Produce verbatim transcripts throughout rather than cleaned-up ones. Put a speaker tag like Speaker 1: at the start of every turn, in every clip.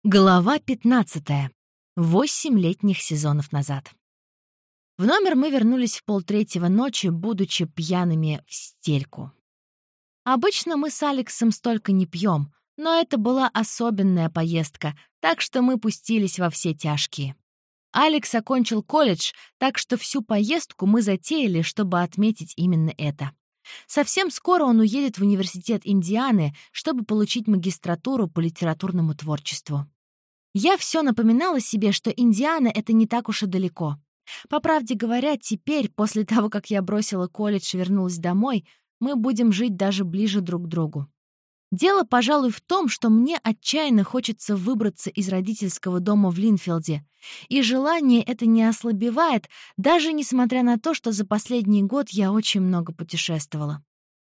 Speaker 1: Глава пятнадцатая. Восемь летних сезонов назад. В номер мы вернулись в полтретьего ночи, будучи пьяными в стельку. Обычно мы с Алексом столько не пьем, но это была особенная поездка, так что мы пустились во все тяжкие. Алекс окончил колледж, так что всю поездку мы затеяли, чтобы отметить именно это. Совсем скоро он уедет в университет Индианы, чтобы получить магистратуру по литературному творчеству. Я все напоминала себе, что Индиана — это не так уж и далеко. По правде говоря, теперь, после того, как я бросила колледж и вернулась домой, мы будем жить даже ближе друг к другу. Дело, пожалуй, в том, что мне отчаянно хочется выбраться из родительского дома в Линфилде, и желание это не ослабевает, даже несмотря на то, что за последний год я очень много путешествовала.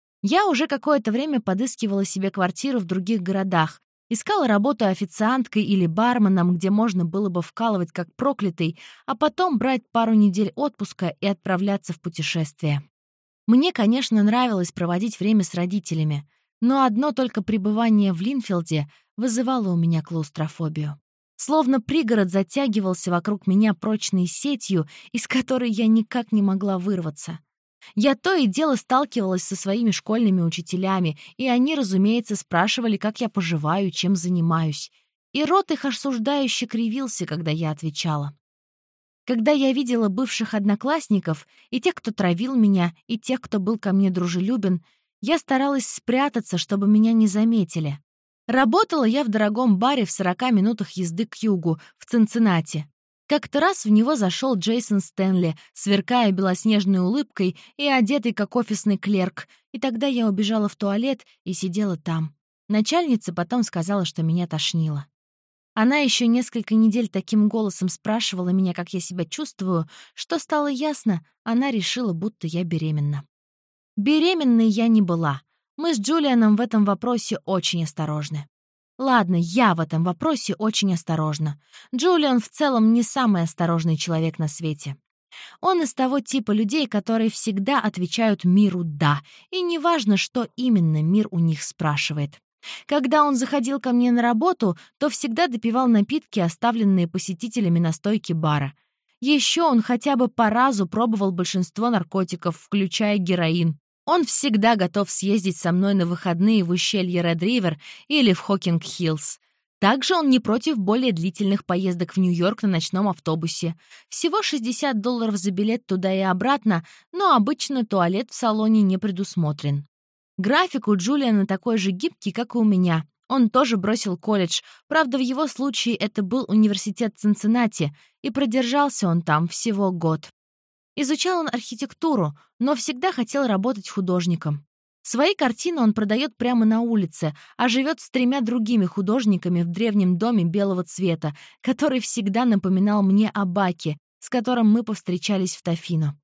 Speaker 1: Я уже какое-то время подыскивала себе квартиру в других городах, искала работу официанткой или барменом, где можно было бы вкалывать как проклятый, а потом брать пару недель отпуска и отправляться в путешествие. Мне, конечно, нравилось проводить время с родителями, но одно только пребывание в Линфилде вызывало у меня клаустрофобию. Словно пригород затягивался вокруг меня прочной сетью, из которой я никак не могла вырваться. Я то и дело сталкивалась со своими школьными учителями, и они, разумеется, спрашивали, как я поживаю, чем занимаюсь. И рот их осуждающе кривился, когда я отвечала. Когда я видела бывших одноклассников, и тех, кто травил меня, и тех, кто был ко мне дружелюбен, я старалась спрятаться, чтобы меня не заметили. Работала я в дорогом баре в сорока минутах езды к югу, в Цинциннати. Как-то раз в него зашел Джейсон Стэнли, сверкая белоснежной улыбкой и одетый как офисный клерк, и тогда я убежала в туалет и сидела там. Начальница потом сказала, что меня тошнило. Она еще несколько недель таким голосом спрашивала меня, как я себя чувствую, что стало ясно, она решила, будто я беременна. Беременной я не была. Мы с Джулианом в этом вопросе очень осторожны. Ладно, я в этом вопросе очень осторожна. Джулиан в целом не самый осторожный человек на свете. Он из того типа людей, которые всегда отвечают миру «да», и неважно, что именно мир у них спрашивает. Когда он заходил ко мне на работу, то всегда допивал напитки, оставленные посетителями на стойке бара. Еще он хотя бы по разу пробовал большинство наркотиков, включая героин. Он всегда готов съездить со мной на выходные в ущелье Ред-Ривер или в Хокинг-Хиллз. Также он не против более длительных поездок в Нью-Йорк на ночном автобусе. Всего шестьдесят долларов за билет туда и обратно, но обычно туалет в салоне не предусмотрен. График у Джулиана такой же гибкий, как и у меня. Он тоже бросил колледж, правда, в его случае это был университет Цинциннати, и продержался он там всего год. Изучал он архитектуру, но всегда хотел работать художником. Свои картины он продает прямо на улице, а живет с тремя другими художниками в древнем доме белого цвета, который всегда напоминал мне о Баке, с которым мы повстречались в Тофино.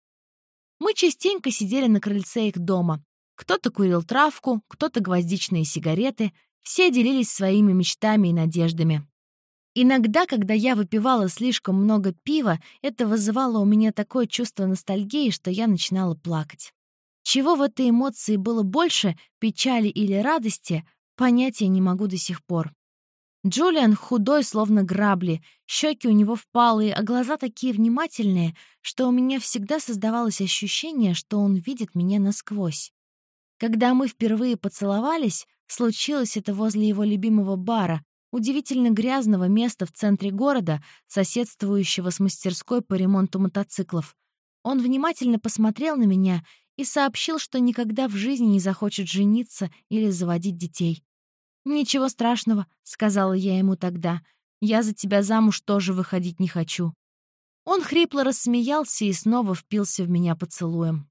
Speaker 1: Мы частенько сидели на крыльце их дома. Кто-то курил травку, кто-то гвоздичные сигареты. Все делились своими мечтами и надеждами. Иногда, когда я выпивала слишком много пива, это вызывало у меня такое чувство ностальгии, что я начинала плакать. Чего в этой эмоции было больше, печали или радости, понятия не могу до сих пор. Джулиан худой, словно грабли, щеки у него впалые, а глаза такие внимательные, что у меня всегда создавалось ощущение, что он видит меня насквозь. Когда мы впервые поцеловались, случилось это возле его любимого бара, удивительно грязного места в центре города, соседствующего с мастерской по ремонту мотоциклов. Он внимательно посмотрел на меня и сообщил, что никогда в жизни не захочет жениться или заводить детей. «Ничего страшного», — сказала я ему тогда. «Я за тебя замуж тоже выходить не хочу». Он хрипло рассмеялся и снова впился в меня поцелуем.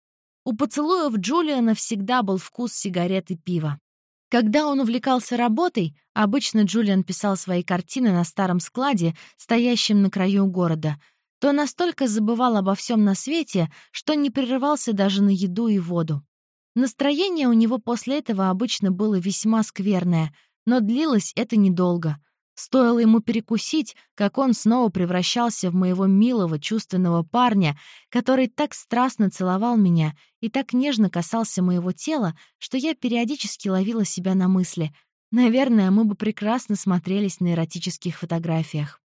Speaker 1: У поцелуев Джулиана всегда был вкус сигарет и пива. Когда он увлекался работой, обычно Джулиан писал свои картины на старом складе, стоящем на краю города, то настолько забывал обо всем на свете, что не прерывался даже на еду и воду. Настроение у него после этого обычно было весьма скверное, но длилось это недолго. Стоило ему перекусить, как он снова превращался в моего милого, чувственного парня, который так страстно целовал меня и так нежно касался моего тела, что я периодически ловила себя на мысли: Наверное, мы бы прекрасно смотрелись на эротических фотографиях.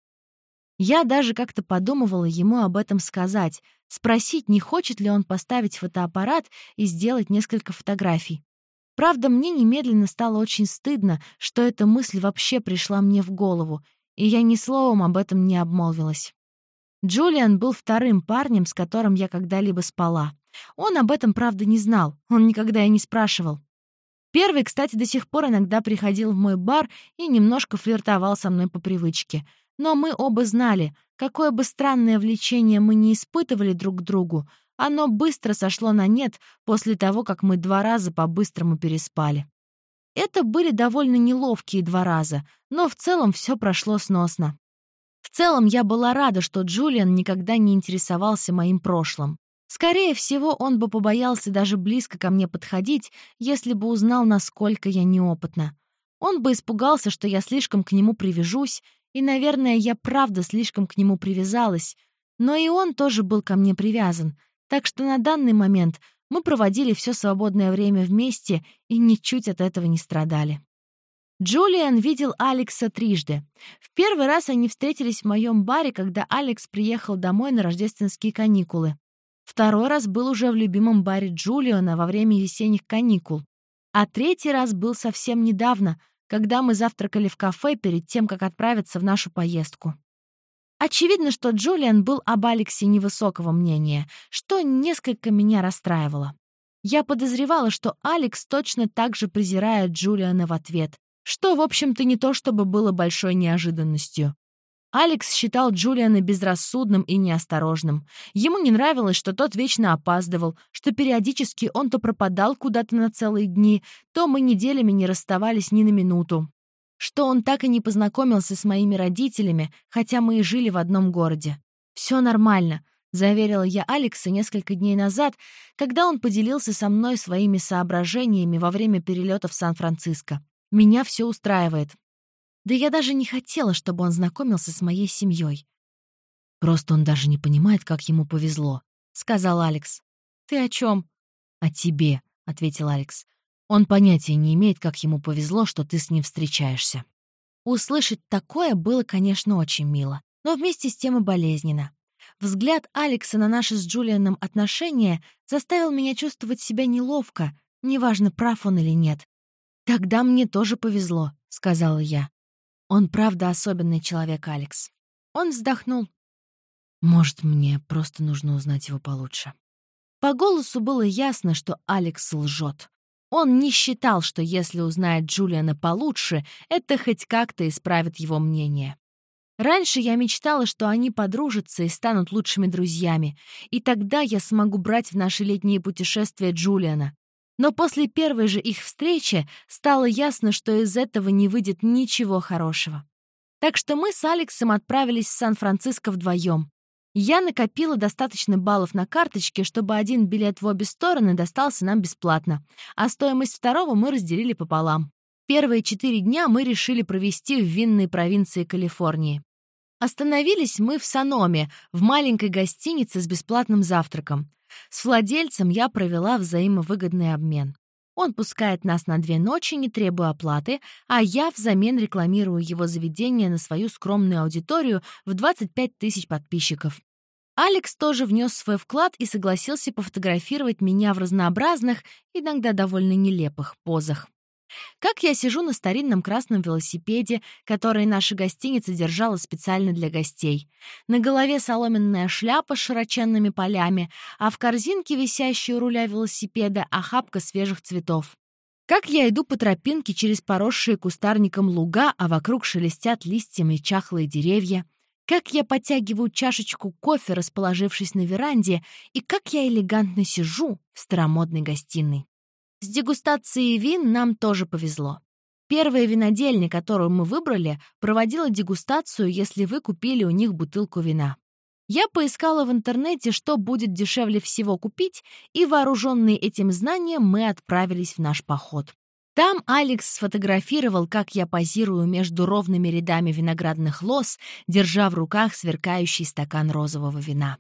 Speaker 1: Я даже как-то подумывала ему об этом сказать, спросить, не хочет ли он поставить фотоаппарат и сделать несколько фотографий. Правда, мне немедленно стало очень стыдно, что эта мысль вообще пришла мне в голову, и я ни словом об этом не обмолвилась. Джулиан был вторым парнем, с которым я когда-либо спала. Он об этом, правда, не знал, он никогда и не спрашивал. Первый, кстати, до сих пор иногда приходил в мой бар и немножко флиртовал со мной по привычке. Но мы оба знали, какое бы странное влечение мы не испытывали друг к другу, оно быстро сошло на нет после того, как мы два раза по-быстрому переспали. Это были довольно неловкие два раза, но в целом все прошло сносно. В целом я была рада, что Джулиан никогда не интересовался моим прошлым. Скорее всего, он бы побоялся даже близко ко мне подходить, если бы узнал, насколько я неопытна. Он бы испугался, что я слишком к нему привяжусь, и, наверное, я правда слишком к нему привязалась. Но и он тоже был ко мне привязан, так что на данный момент мы проводили все свободное время вместе и ничуть от этого не страдали. Джулиан видел Алекса трижды. В первый раз они встретились в моем баре, когда Алекс приехал домой на рождественские каникулы. Второй раз был уже в любимом баре Джулиана во время весенних каникул. А третий раз был совсем недавно, когда мы завтракали в кафе перед тем, как отправиться в нашу поездку. Очевидно, что Джулиан был об Алексе невысокого мнения, что несколько меня расстраивало. Я подозревала, что Алекс точно так же презирает Джулиана в ответ, что, в общем-то, не то чтобы было большой неожиданностью. Алекс считал Джулиана безрассудным и неосторожным. Ему не нравилось, что тот вечно опаздывал, что периодически он то пропадал куда-то на целые дни, то мы неделями не расставались ни на минуту. Что он так и не познакомился с моими родителями, хотя мы и жили в одном городе. «Все нормально», — заверила я Алекса несколько дней назад, когда он поделился со мной своими соображениями во время перелета в Сан-Франциско. «Меня все устраивает». Да я даже не хотела, чтобы он знакомился с моей семьей. «Просто он даже не понимает, как ему повезло», — сказал Алекс. «Ты о чем?» «О тебе», — ответил Алекс. «Он понятия не имеет, как ему повезло, что ты с ним встречаешься». Услышать такое было, конечно, очень мило, но вместе с тем и болезненно. Взгляд Алекса на наши с Джулианом отношения заставил меня чувствовать себя неловко, неважно, прав он или нет. «Тогда мне тоже повезло», — сказала я. «Он правда особенный человек, Алекс». Он вздохнул. «Может, мне просто нужно узнать его получше». По голосу было ясно, что Алекс лжет. Он не считал, что если узнает Джулиана получше, это хоть как-то исправит его мнение. Раньше я мечтала, что они подружатся и станут лучшими друзьями, и тогда я смогу брать в наши летние путешествия Джулиана. Но после первой же их встречи стало ясно, что из этого не выйдет ничего хорошего. Так что мы с Алексом отправились в Сан-Франциско вдвоем. Я накопила достаточно баллов на карточке, чтобы один билет в обе стороны достался нам бесплатно, а стоимость второго мы разделили пополам. Первые четыре дня мы решили провести в винной провинции Калифорнии. Остановились мы в Саноме, в маленькой гостинице с бесплатным завтраком. С владельцем я провела взаимовыгодный обмен. Он пускает нас на две ночи, не требуя оплаты, а я взамен рекламирую его заведение на свою скромную аудиторию в двадцать пять тысяч подписчиков. Алекс тоже внес свой вклад и согласился пофотографировать меня в разнообразных, иногда довольно нелепых позах. Как я сижу на старинном красном велосипеде, который наша гостиница держала специально для гостей. На голове соломенная шляпа с широченными полями, а в корзинке, висящей у руля велосипеда, охапка свежих цветов. Как я иду по тропинке через поросшие кустарником луга, а вокруг шелестят листьями чахлые деревья. Как я подтягиваю чашечку кофе, расположившись на веранде, и как я элегантно сижу в старомодной гостиной. С дегустацией вин нам тоже повезло. Первая винодельня, которую мы выбрали, проводила дегустацию, если вы купили у них бутылку вина. Я поискала в интернете, что будет дешевле всего купить, и, вооруженные этим знанием, мы отправились в наш поход. Там Алекс сфотографировал, как я позирую между ровными рядами виноградных лоз, держа в руках сверкающий стакан розового вина.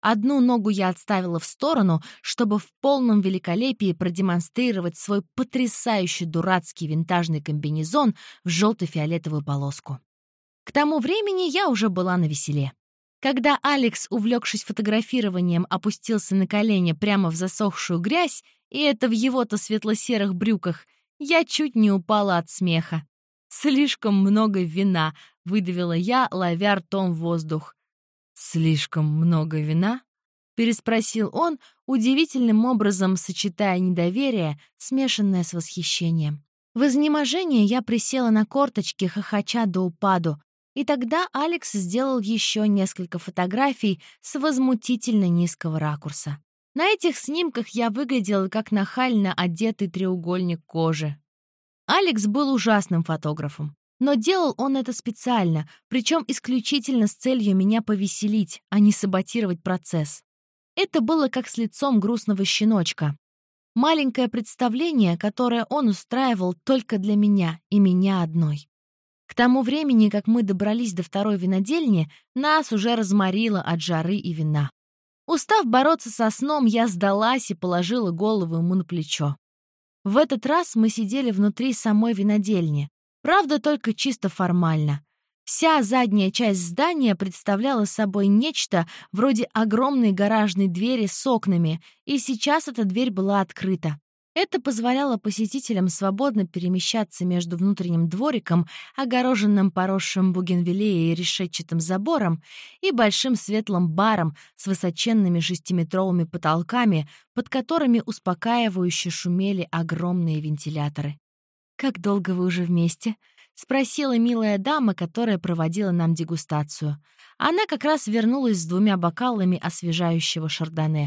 Speaker 1: Одну ногу я отставила в сторону, чтобы в полном великолепии продемонстрировать свой потрясающий дурацкий винтажный комбинезон в желто-фиолетовую полоску. К тому времени я уже была навеселе. Когда Алекс, увлекшись фотографированием, опустился на колени прямо в засохшую грязь, и это в его-то светло-серых брюках, я чуть не упала от смеха. «Слишком много вина», — выдавила я, ловя ртом воздух. «Слишком много вина?» — переспросил он, удивительным образом сочетая недоверие, смешанное с восхищением. В изнеможении я присела на корточки, хохоча до упаду, и тогда Алекс сделал еще несколько фотографий с возмутительно низкого ракурса. На этих снимках я выглядела как нахально одетый треугольник кожи. Алекс был ужасным фотографом, но делал он это специально, причем исключительно с целью меня повеселить, а не саботировать процесс. Это было как с лицом грустного щеночка. Маленькое представление, которое он устраивал только для меня и меня одной. К тому времени, как мы добрались до второй винодельни, нас уже разморило от жары и вина. Устав бороться со сном, я сдалась и положила голову ему на плечо. В этот раз мы сидели внутри самой винодельни. Правда, только чисто формально. Вся задняя часть здания представляла собой нечто вроде огромной гаражной двери с окнами, и сейчас эта дверь была открыта. Это позволяло посетителям свободно перемещаться между внутренним двориком, огороженным поросшим бугенвиллеей и решетчатым забором, и большим светлым баром с высоченными шестиметровыми потолками, под которыми успокаивающе шумели огромные вентиляторы. «Как долго вы уже вместе?» — спросила милая дама, которая проводила нам дегустацию. Она как раз вернулась с двумя бокалами освежающего шардоне.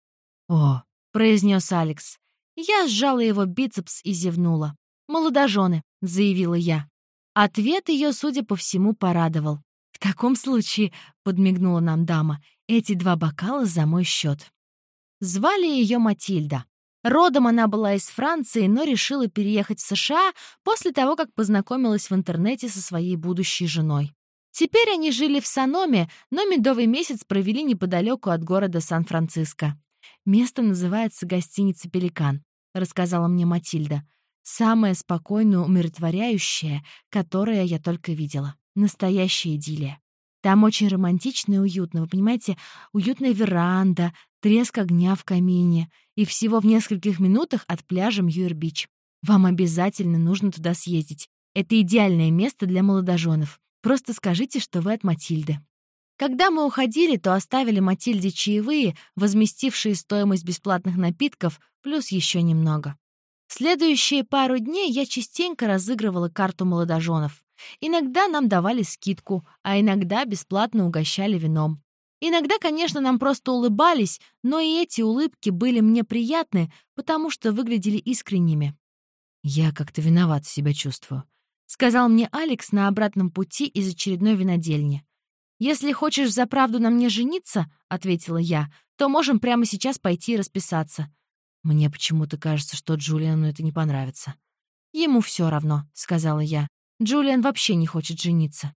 Speaker 1: «О», — произнес Алекс. Я сжала его бицепс и зевнула. «Молодожены», — заявила я. Ответ ее, судя по всему, порадовал. «В таком случае», — подмигнула нам дама, — «эти два бокала за мой счет». Звали ее Матильда. Родом она была из Франции, но решила переехать в США после того, как познакомилась в интернете со своей будущей женой. Теперь они жили в Саноме, но медовый месяц провели неподалеку от города Сан-Франциско. «Место называется гостиница «Пеликан», — рассказала мне Матильда. «Самое спокойное, умиротворяющее, которое я только видела. Настоящая идиллия. Там очень романтично и уютно, вы понимаете, уютная веранда, треск огня в камине и всего в нескольких минутах от пляжа Мьюэр-Бич. Вам обязательно нужно туда съездить. Это идеальное место для молодоженов. Просто скажите, что вы от Матильды». Когда мы уходили, то оставили Матильде чаевые, возместившие стоимость бесплатных напитков, плюс еще немного. Следующие пару дней я частенько разыгрывала карту молодоженов. Иногда нам давали скидку, а иногда бесплатно угощали вином. Иногда, конечно, нам просто улыбались, но и эти улыбки были мне приятны, потому что выглядели искренними. «Я как-то виноват себя чувствую», — сказал мне Алекс на обратном пути из очередной винодельни. «Если хочешь взаправду на мне жениться, — ответила я, — то можем прямо сейчас пойти и расписаться». Мне почему-то кажется, что Джулиану это не понравится. «Ему все равно», — сказала я. «Джулиан вообще не хочет жениться».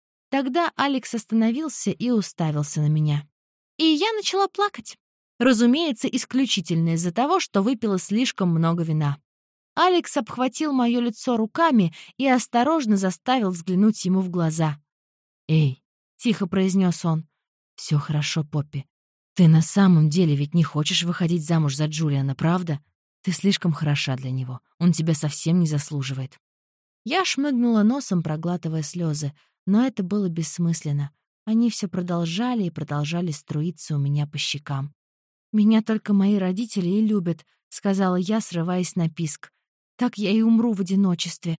Speaker 1: Тогда Алекс остановился и уставился на меня. И я начала плакать. Разумеется, исключительно из-за того, что выпила слишком много вина. Алекс обхватил мое лицо руками и осторожно заставил взглянуть ему в глаза. «Эй», — тихо произнес он, — «все хорошо, Поппи. Ты на самом деле ведь не хочешь выходить замуж за Джулиана, правда? Ты слишком хороша для него. Он тебя совсем не заслуживает». Я шмыгнула носом, проглатывая слезы, но это было бессмысленно. Они все продолжали и продолжали струиться у меня по щекам. «Меня только мои родители и любят», — сказала я, срываясь на писк. «Так я и умру в одиночестве».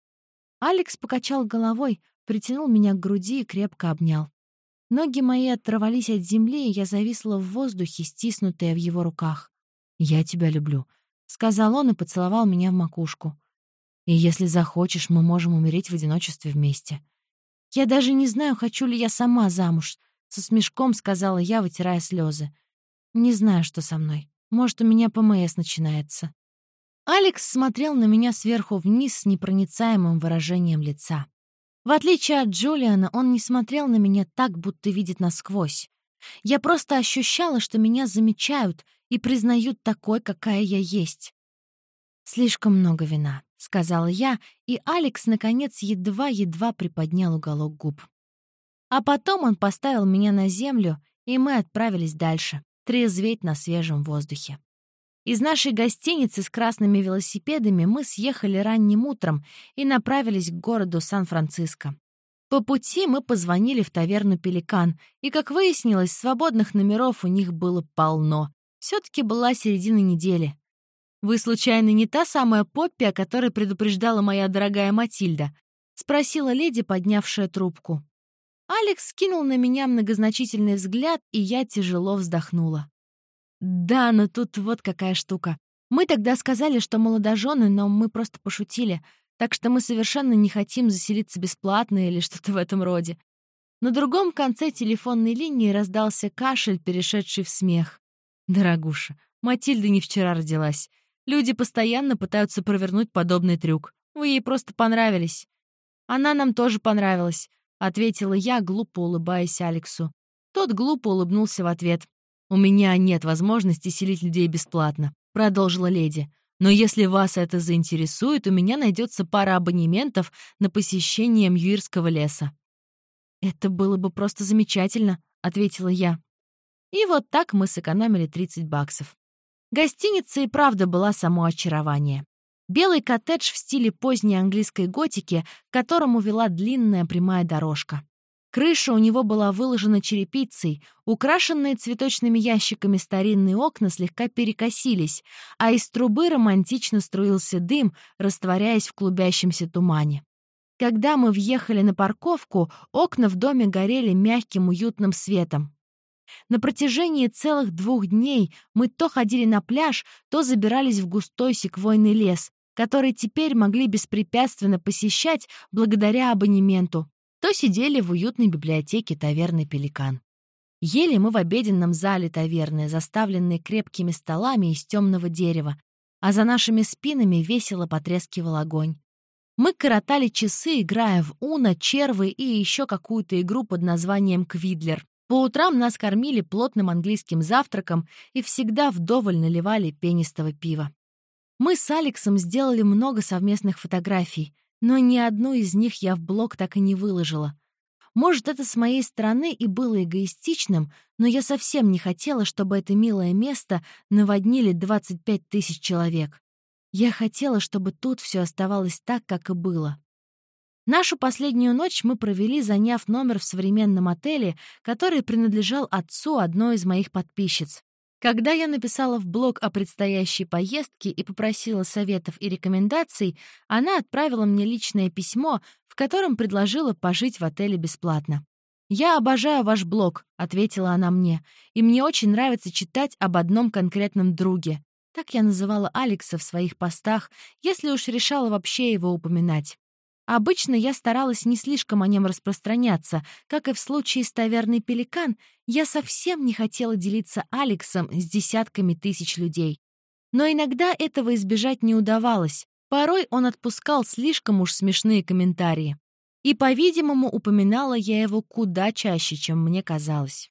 Speaker 1: Алекс покачал головой, притянул меня к груди и крепко обнял. Ноги мои оторвались от земли, и я зависла в воздухе, стиснутая в его руках. «Я тебя люблю», — сказал он и поцеловал меня в макушку. «И если захочешь, мы можем умереть в одиночестве вместе». «Я даже не знаю, хочу ли я сама замуж», — со смешком сказала я, вытирая слезы. «Не знаю, что со мной. Может, у меня ПМС начинается». Алекс смотрел на меня сверху вниз с непроницаемым выражением лица. В отличие от Джулиана, он не смотрел на меня так, будто видит насквозь. Я просто ощущала, что меня замечают и признают такой, какая я есть. «Слишком много вина», — сказала я, и Алекс, наконец, едва-едва приподнял уголок губ. А потом он поставил меня на землю, и мы отправились дальше, трезветь на свежем воздухе. Из нашей гостиницы с красными велосипедами мы съехали ранним утром и направились к городу Сан-Франциско. По пути мы позвонили в таверну «Пеликан», и, как выяснилось, свободных номеров у них было полно. Все-таки была середина недели. «Вы, случайно, не та самая Поппи, о которой предупреждала моя дорогая Матильда?» — спросила леди, поднявшая трубку. Алекс кинул на меня многозначительный взгляд, и я тяжело вздохнула. «Да, но тут вот какая штука. Мы тогда сказали, что молодожены, но мы просто пошутили, так что мы совершенно не хотим заселиться бесплатно или что-то в этом роде». На другом конце телефонной линии раздался кашель, перешедший в смех. «Дорогуша, Матильда не вчера родилась. Люди постоянно пытаются провернуть подобный трюк. Вы ей просто понравились». «Она нам тоже понравилась», — ответила я, глупо улыбаясь Алексу. Тот глупо улыбнулся в ответ. «У меня нет возможности селить людей бесплатно», — продолжила леди. «Но если вас это заинтересует, у меня найдется пара абонементов на посещение Мьюирского леса». «Это было бы просто замечательно», — ответила я. И вот так мы сэкономили тридцать баксов. Гостиница и правда была само очарование. Белый коттедж в стиле поздней английской готики, к которому вела длинная прямая дорожка. Крыша у него была выложена черепицей, украшенные цветочными ящиками старинные окна слегка перекосились, а из трубы романтично струился дым, растворяясь в клубящемся тумане. Когда мы въехали на парковку, окна в доме горели мягким уютным светом. На протяжении целых двух дней мы то ходили на пляж, то забирались в густой секвойный лес, который теперь могли беспрепятственно посещать благодаря абонементу, то сидели в уютной библиотеке таверны «Пеликан». Ели мы в обеденном зале таверны, заставленной крепкими столами из темного дерева, а за нашими спинами весело потрескивал огонь. Мы коротали часы, играя в уно, червы и еще какую-то игру под названием «Квидлер». По утрам нас кормили плотным английским завтраком и всегда вдоволь наливали пенистого пива. Мы с Алексом сделали много совместных фотографий, но ни одну из них я в блог так и не выложила. Может, это с моей стороны и было эгоистичным, но я совсем не хотела, чтобы это милое место наводнили двадцать пять тысяч человек. Я хотела, чтобы тут все оставалось так, как и было. Нашу последнюю ночь мы провели, заняв номер в современном отеле, который принадлежал отцу одной из моих подписчиц. Когда я написала в блог о предстоящей поездке и попросила советов и рекомендаций, она отправила мне личное письмо, в котором предложила пожить в отеле бесплатно. «Я обожаю ваш блог», — ответила она мне, «и мне очень нравится читать об одном конкретном друге». Так я называла Алекса в своих постах, если уж решала вообще его упоминать. Обычно я старалась не слишком о нем распространяться. Как и в случае с таверной «Пеликан», я совсем не хотела делиться Алексом с десятками тысяч людей. Но иногда этого избежать не удавалось. Порой он отпускал слишком уж смешные комментарии. И, по-видимому, упоминала я его куда чаще, чем мне казалось.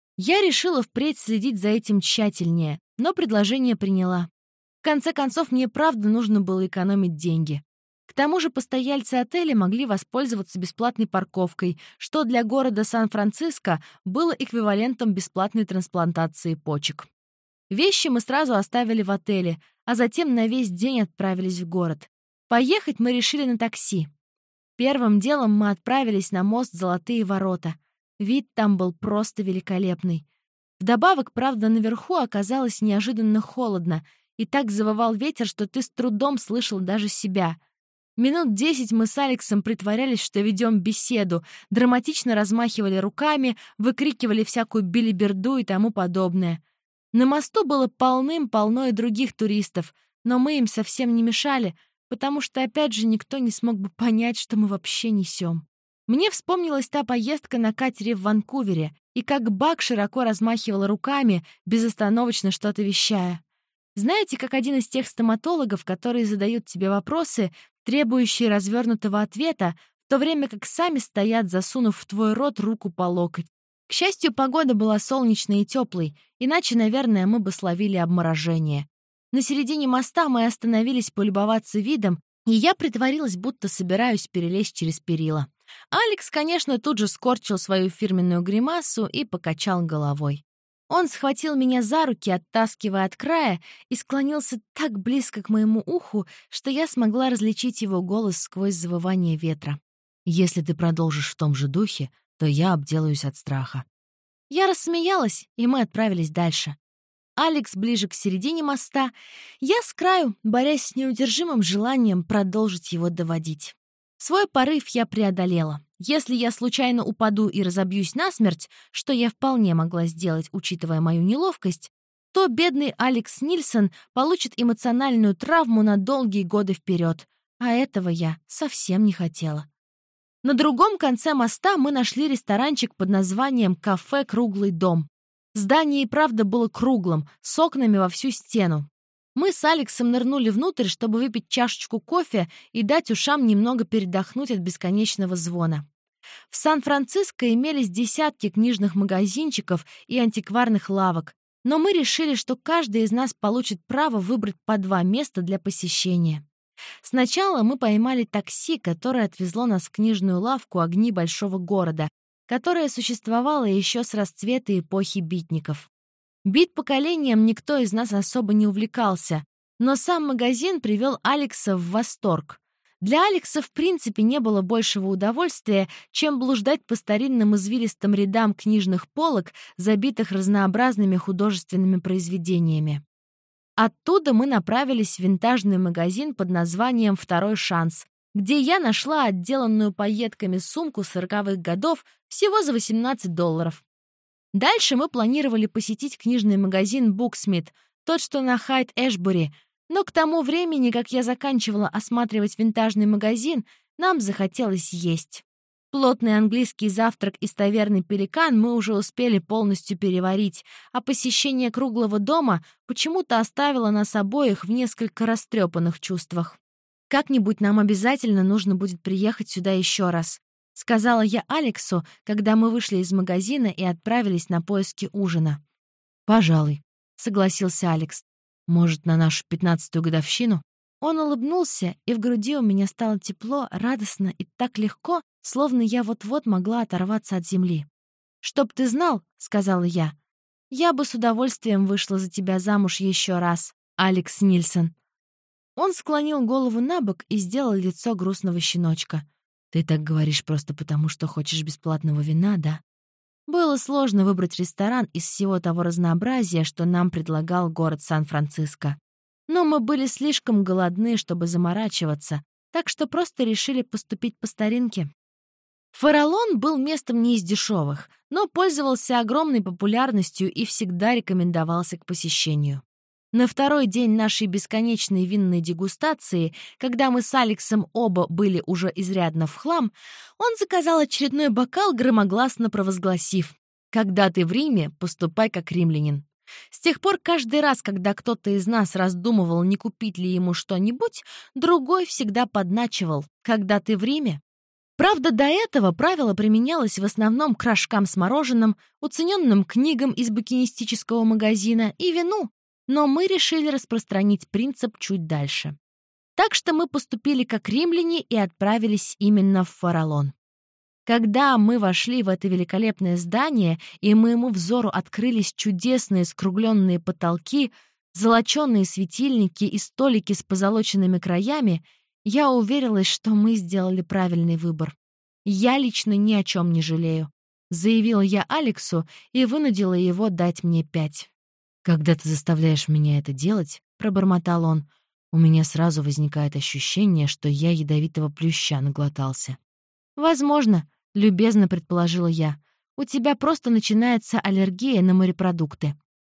Speaker 1: Я решила впредь следить за этим тщательнее, но предложение приняла. В конце концов, мне правда нужно было экономить деньги. К тому же постояльцы отеля могли воспользоваться бесплатной парковкой, что для города Сан-Франциско было эквивалентом бесплатной трансплантации почек. Вещи мы сразу оставили в отеле, а затем на весь день отправились в город. Поехать мы решили на такси. Первым делом мы отправились на мост «Золотые ворота». Вид там был просто великолепный. Вдобавок, правда, наверху оказалось неожиданно холодно, и так завывал ветер, что ты с трудом слышал даже себя. Минут десять мы с Алексом притворялись, что ведем беседу, драматично размахивали руками, выкрикивали всякую билиберду и тому подобное. На мосту было полным-полно и других туристов, но мы им совсем не мешали, потому что, опять же, никто не смог бы понять, что мы вообще несем. Мне вспомнилась та поездка на катере в Ванкувере, и как Бак широко размахивала руками, безостановочно что-то вещая. Знаете, как один из тех стоматологов, которые задают тебе вопросы, требующие развернутого ответа, в то время как сами стоят, засунув в твой рот руку по локоть. К счастью, погода была солнечной и теплой, иначе, наверное, мы бы словили обморожение. На середине моста мы остановились полюбоваться видом, и я притворилась, будто собираюсь перелезть через перила. Алекс, конечно, тут же скорчил свою фирменную гримасу и покачал головой. Он схватил меня за руки, оттаскивая от края, и склонился так близко к моему уху, что я смогла различить его голос сквозь завывание ветра. «Если ты продолжишь в том же духе, то я обделаюсь от страха». Я рассмеялась, и мы отправились дальше. Алекс ближе к середине моста, я с краю, борясь с неудержимым желанием продолжить его доводить. Свой порыв я преодолела. Если я случайно упаду и разобьюсь насмерть, что я вполне могла сделать, учитывая мою неловкость, то бедный Алекс Нильсон получит эмоциональную травму на долгие годы вперед, а этого я совсем не хотела. На другом конце моста мы нашли ресторанчик под названием «Кафе Круглый дом». Здание и правда было круглым, с окнами во всю стену. Мы с Алексом нырнули внутрь, чтобы выпить чашечку кофе и дать ушам немного передохнуть от бесконечного звона. В Сан-Франциско имелись десятки книжных магазинчиков и антикварных лавок, но мы решили, что каждый из нас получит право выбрать по два места для посещения. Сначала мы поймали такси, которое отвезло нас в книжную лавку «Огни большого города», которая существовала еще с расцвета эпохи битников. Бит-поколением никто из нас особо не увлекался, но сам магазин привел Алекса в восторг. Для Алекса в принципе не было большего удовольствия, чем блуждать по старинным извилистым рядам книжных полок, забитых разнообразными художественными произведениями. Оттуда мы направились в винтажный магазин под названием «Второй шанс», где я нашла отделанную пайетками сумку сороковых годов всего за восемнадцать долларов. Дальше мы планировали посетить книжный магазин «Буксмит», тот, что на Хайт-Эшбури, но к тому времени, как я заканчивала осматривать винтажный магазин, нам захотелось есть. Плотный английский завтрак из таверны «Пеликан» мы уже успели полностью переварить, а посещение круглого дома почему-то оставило нас обоих в несколько растрепанных чувствах. «Как-нибудь нам обязательно нужно будет приехать сюда еще раз», — сказала я Алексу, когда мы вышли из магазина и отправились на поиски ужина. «Пожалуй», — согласился Алекс. «Может, на нашу пятнадцатую годовщину?» Он улыбнулся, и в груди у меня стало тепло, радостно и так легко, словно я вот-вот могла оторваться от земли. «Чтоб ты знал», — сказала я, — «я бы с удовольствием вышла за тебя замуж еще раз, Алекс Нильсон». Он склонил голову на бок и сделал лицо грустного щеночка. «Ты так говоришь просто потому, что хочешь бесплатного вина, да?» Было сложно выбрать ресторан из всего того разнообразия, что нам предлагал город Сан-Франциско. Но мы были слишком голодны, чтобы заморачиваться, так что просто решили поступить по старинке. Фараллон был местом не из дешевых, но пользовался огромной популярностью и всегда рекомендовался к посещению. На второй день нашей бесконечной винной дегустации, когда мы с Алексом оба были уже изрядно в хлам, он заказал очередной бокал, громогласно провозгласив: «Когда ты в Риме, поступай как римлянин». С тех пор каждый раз, когда кто-то из нас раздумывал, не купить ли ему что-нибудь, другой всегда подначивал: «Когда ты в Риме». Правда, до этого правило применялось в основном к рожкам с мороженым, уцененным книгам из букинистического магазина и вину, но мы решили распространить принцип чуть дальше. Так что мы поступили как римляне и отправились именно в Фараллон. Когда мы вошли в это великолепное здание, и моему взору открылись чудесные скругленные потолки, золоченые светильники и столики с позолоченными краями, я уверилась, что мы сделали правильный выбор. «Я лично ни о чем не жалею», — заявила я Алексу и вынудила его дать мне пять. «Когда ты заставляешь меня это делать», — пробормотал он, — «у меня сразу возникает ощущение, что я ядовитого плюща наглотался». «Возможно», — любезно предположила я, — «у тебя просто начинается аллергия на морепродукты».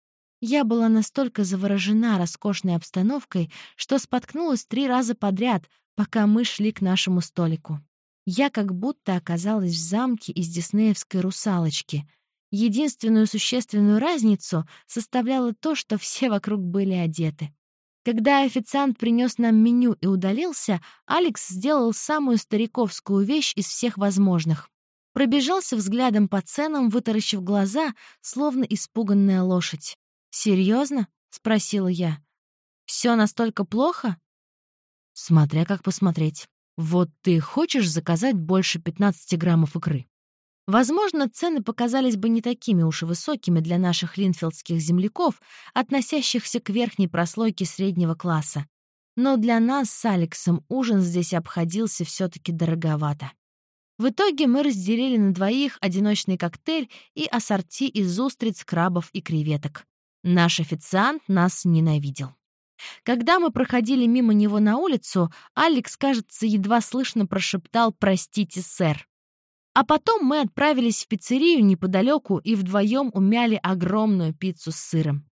Speaker 1: Я была настолько заворожена роскошной обстановкой, что споткнулась три раза подряд, пока мы шли к нашему столику. Я как будто оказалась в замке из диснеевской «Русалочки». Единственную существенную разницу составляло то, что все вокруг были одеты. Когда официант принес нам меню и удалился, Алекс сделал самую стариковскую вещь из всех возможных. Пробежался взглядом по ценам, вытаращив глаза, словно испуганная лошадь. «Серьезно?» — спросила я. «Все настолько плохо?» «Смотря как посмотреть. Вот ты хочешь заказать больше пятнадцати граммов икры?» Возможно, цены показались бы не такими уж и высокими для наших линфилдских земляков, относящихся к верхней прослойке среднего класса. Но для нас с Алексом ужин здесь обходился все-таки дороговато. В итоге мы разделили на двоих одиночный коктейль и ассорти из устриц, крабов и креветок. Наш официант нас ненавидел. Когда мы проходили мимо него на улицу, Алекс, кажется, едва слышно прошептал «Простите, сэр». А потом мы отправились в пиццерию неподалеку и вдвоем умяли огромную пиццу с сыром.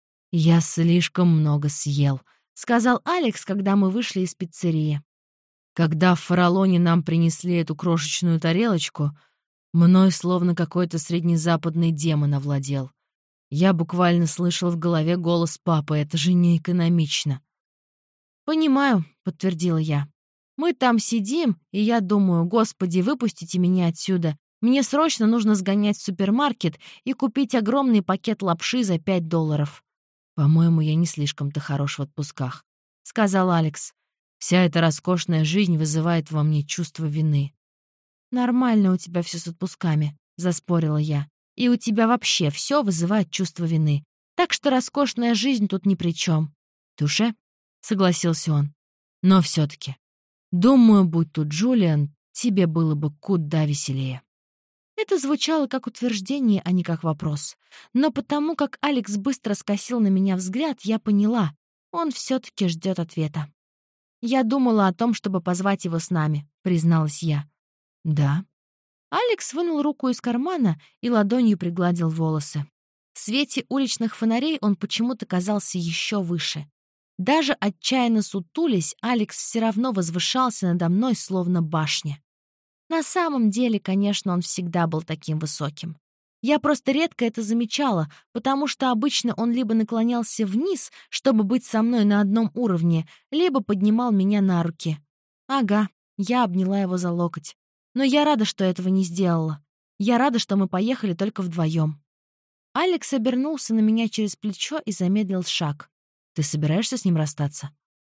Speaker 1: «Я слишком много съел», — сказал Алекс, когда мы вышли из пиццерии. Когда в Фаралоне нам принесли эту крошечную тарелочку, мной словно какой-то среднезападный демон овладел. Я буквально слышал в голове голос папы: «Это же не экономично». «Понимаю», — подтвердила я. «Мы там сидим, и я думаю: Господи, выпустите меня отсюда. Мне срочно нужно сгонять в супермаркет и купить огромный пакет лапши за пять долларов». «По-моему, я не слишком-то хорош в отпусках», — сказал Алекс. «Вся эта роскошная жизнь вызывает во мне чувство вины». «Нормально у тебя все с отпусками», — заспорила я. «И у тебя вообще все вызывает чувство вины. Так что роскошная жизнь тут ни при чем». «Туше», — согласился он. «Но все-таки. Думаю, будь тут Джулиан, тебе было бы куда веселее». Это звучало как утверждение, а не как вопрос. Но потому как Алекс быстро скосил на меня взгляд, я поняла, он все-таки ждет ответа. «Я думала о том, чтобы позвать его с нами», — призналась я. «Да». Алекс вынул руку из кармана и ладонью пригладил волосы. В свете уличных фонарей он почему-то казался еще выше. Даже отчаянно сутулясь, Алекс все равно возвышался надо мной, словно башня. На самом деле, конечно, он всегда был таким высоким. Я просто редко это замечала, потому что обычно он либо наклонялся вниз, чтобы быть со мной на одном уровне, либо поднимал меня на руки. Ага, я обняла его за локоть. Но я рада, что этого не сделала. Я рада, что мы поехали только вдвоем. Алекс обернулся на меня через плечо и замедлил шаг. «Ты собираешься с ним расстаться?»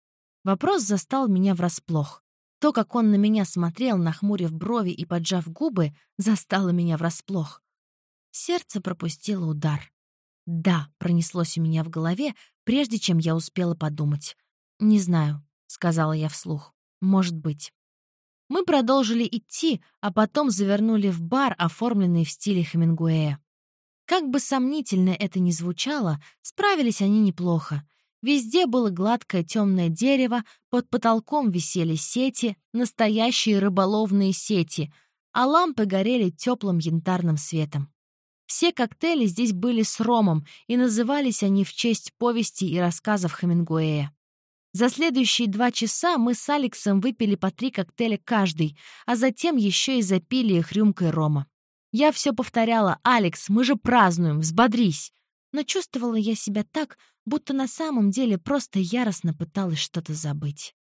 Speaker 1: Вопрос застал меня врасплох. То, как он на меня смотрел, нахмурив брови и поджав губы, застало меня врасплох. Сердце пропустило удар. «Да», — пронеслось у меня в голове, прежде чем я успела подумать. «Не знаю», — сказала я вслух. «Может быть». Мы продолжили идти, а потом завернули в бар, оформленный в стиле Хемингуэя. Как бы сомнительно это ни звучало, справились они неплохо. Везде было гладкое темное дерево, под потолком висели сети, настоящие рыболовные сети, а лампы горели теплым янтарным светом. Все коктейли здесь были с ромом, и назывались они в честь повестей и рассказов Хемингуэя. За следующие два часа мы с Алексом выпили по три коктейля каждый, а затем еще и запили их рюмкой рома. Я все повторяла: «Алекс, мы же празднуем, взбодрись!» Но чувствовала я себя так, будто на самом деле просто яростно пыталась что-то забыть.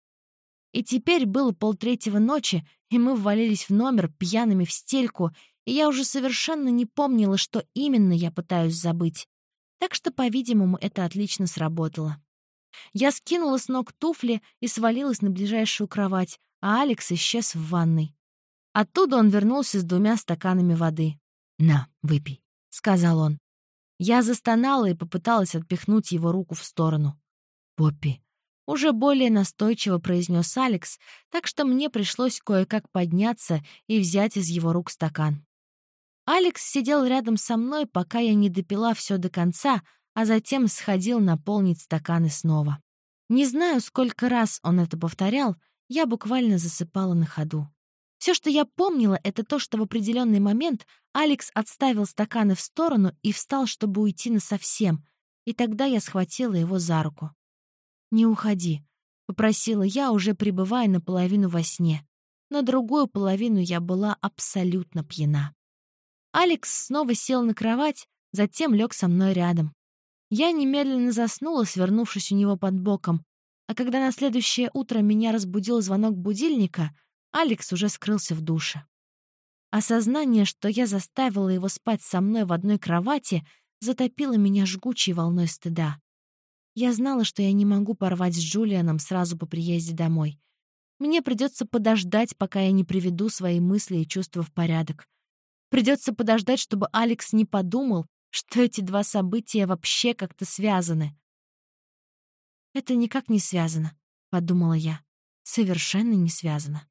Speaker 1: И теперь было полтретьего ночи, и мы ввалились в номер пьяными в стельку, и я уже совершенно не помнила, что именно я пытаюсь забыть. Так что, по-видимому, это отлично сработало. Я скинула с ног туфли и свалилась на ближайшую кровать, а Алекс исчез в ванной. Оттуда он вернулся с двумя стаканами воды. «На, выпей», — сказал он. Я застонала и попыталась отпихнуть его руку в сторону. «Поппи», — уже более настойчиво произнес Алекс, так что мне пришлось кое-как подняться и взять из его рук стакан. Алекс сидел рядом со мной, пока я не допила все до конца, а затем сходил наполнить стаканы снова. Не знаю, сколько раз он это повторял, я буквально засыпала на ходу. Все, что я помнила, это то, что в определенный момент Алекс отставил стаканы в сторону и встал, чтобы уйти насовсем, и тогда я схватила его за руку. «Не уходи», — попросила я, уже пребывая наполовину во сне. На другую половину я была абсолютно пьяна. Алекс снова сел на кровать, затем лег со мной рядом. Я немедленно заснула, свернувшись у него под боком, а когда на следующее утро меня разбудил звонок будильника, Алекс уже скрылся в душе. Осознание, что я заставила его спать со мной в одной кровати, затопило меня жгучей волной стыда. Я знала, что я не могу порвать с Джулианом сразу по приезде домой. Мне придется подождать, пока я не приведу свои мысли и чувства в порядок. Придется подождать, чтобы Алекс не подумал, что эти два события вообще как-то связаны. «Это никак не связано», — подумала я. «Совершенно не связано».